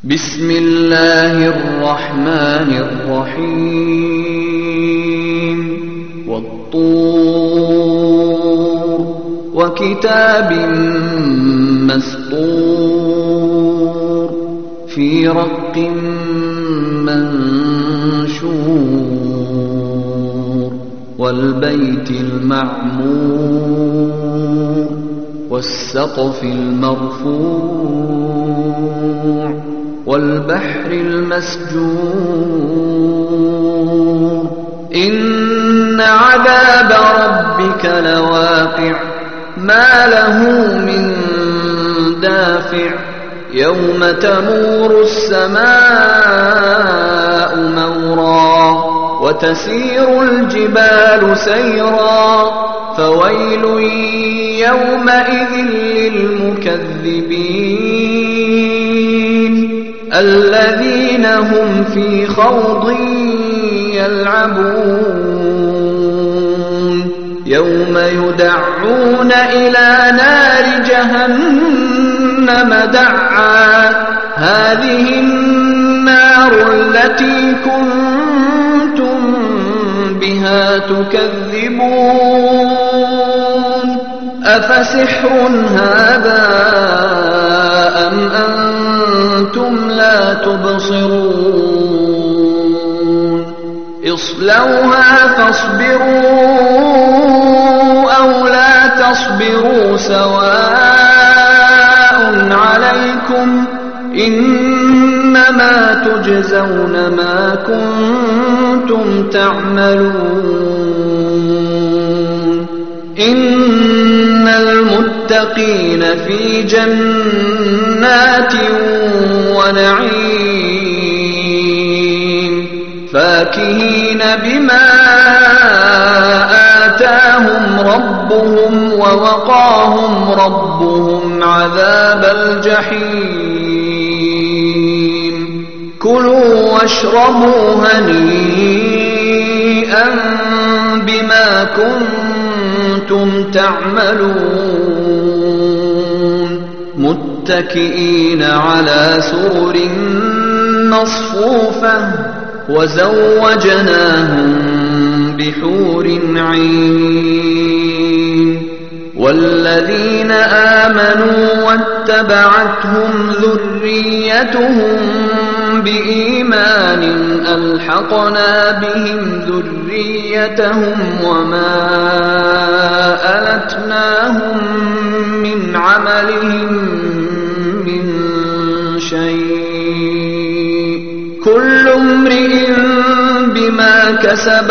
بسم الله الرحمن الرحيم والطور وكتاب مسطور في رق منشور والبيت المعمور والسقف المرفوع والبحر المسجور إن عذاب ربك لواقع ما له من دافع يوم تمور السماء مورا وتسير الجبال سيرا فويل يومئذ للمكذبين الذين هم في خوض يلعبون يوم يدعون إلى نار جهنم دعا هذه النار التي كنتم بها تكذبون أفسحر هذا أم أنتم لا تبصرون اصلوها فاصبروا أو لا تصبروا سواء عليكم إنما تجزون ما كنتم تعملون إن المتقين في جنات ونعيم فاكهين بما آتاهم ربهم ووقاهم ربهم عذاب الجحيم كلوا واشربوا هنيئا بما كنتم تعملون متكئين على سرر مصفوفة وزوجناهم بحور عين والذين آمنوا واتبعتهم ذريتهم بإيمان ألحقنا بهم ذريتهم وما ألتناهم من عملهم من شيء كل امرئ بما كسب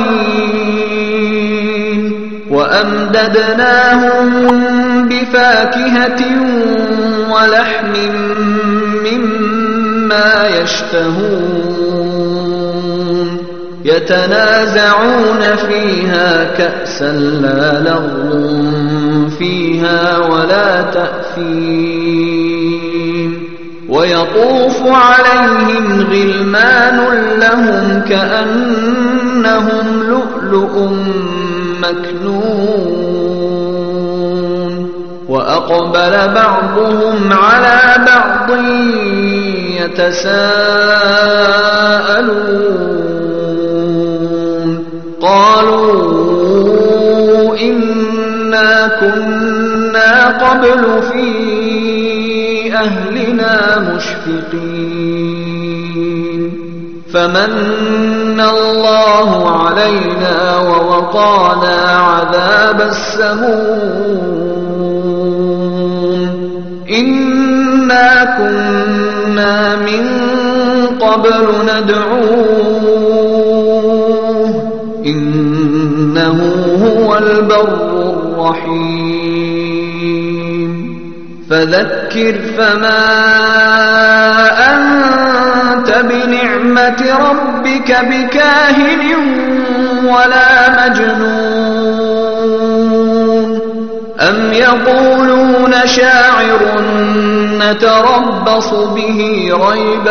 رهين وأمددناهم بفاكهة ولحم مما يشتهون يتنازعون فيها كأسا لا لغو فيها ولا تأثيم ويطوف عليهم غلمان لهم كأنهم لؤلؤ مكنون وأقبل بعضهم على بعض يتساءلون قالوا إنا كنا قبل في أهلنا مشفقين فمن الله علينا ووقانا عذاب السموم إنا كنا من قبل ندعوه إنه هو البر الرحيم فذكر فما أنت بنعمة ربك بكاهن ولا مجنون أم يقولون شاعر نتربص به ريب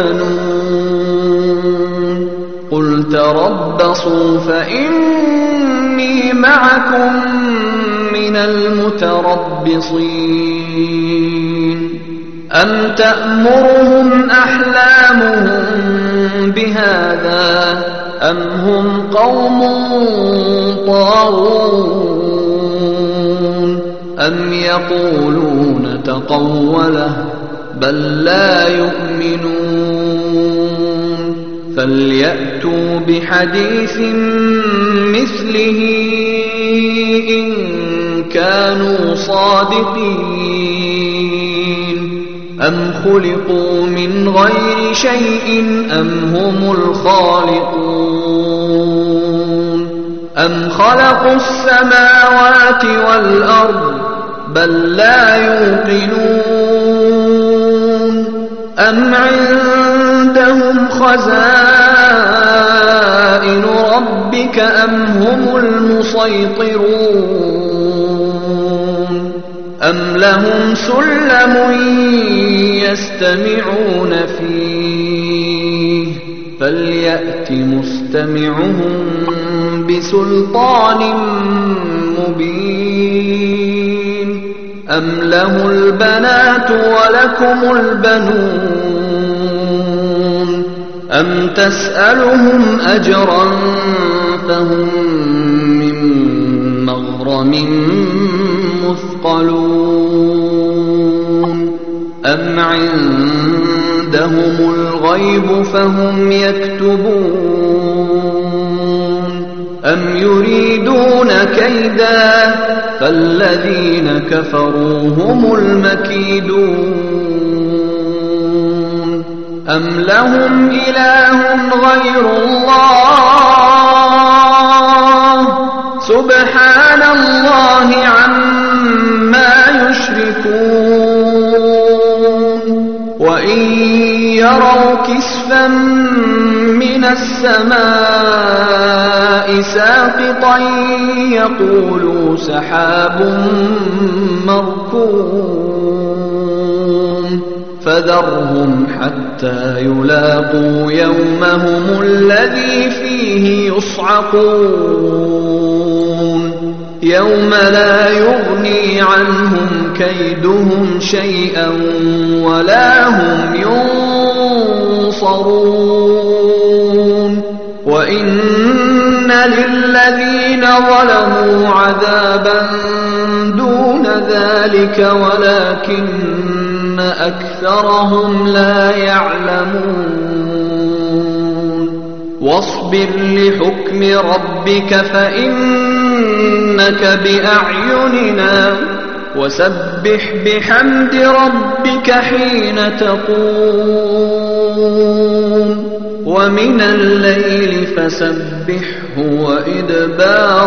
المنون قل تربصوا فإني معكم من المتربصين أم تأمرهم أم هم قوم طاغون أم يقولون تقوله بل لا يؤمنون فليأتوا بحديث مثله إن كانوا صادقين أم خلقوا من غير شيء أم هم الخالقون أم خلقوا السماوات والأرض بل لا يوقنون أم عندهم خزائن ربك أم هم المسيطرون أم لهم سلم يستمعون فيه فليأت مستمعهم بسلطان مبين أم له البنات ولكم البنون أم تسألهم أجرا فهم من مغرم مثقلون أم عندهم الغيب فهم يكتبون أم يريدون كيدا فالذين كفروا هم المكيدون أم لهم إله غير الله سبحان الله عما يشركون وإن يروا كسفا من السماء ساقطا يقولوا سحاب مركوم فذرهم حتى يلاقوا يومهم الذي فيه يصعقون يوم لا يغني عنهم كيدهم شيئا ولا هم ينصرون وإن للذين ظلموا عذابا دون ذلك ولكن أكثرهم لا يعلمون واصبر لحكم ربك فإنك بأعيننا وسبح بحمد ربك حين تقوم ومن الليل فسبحه وإدبار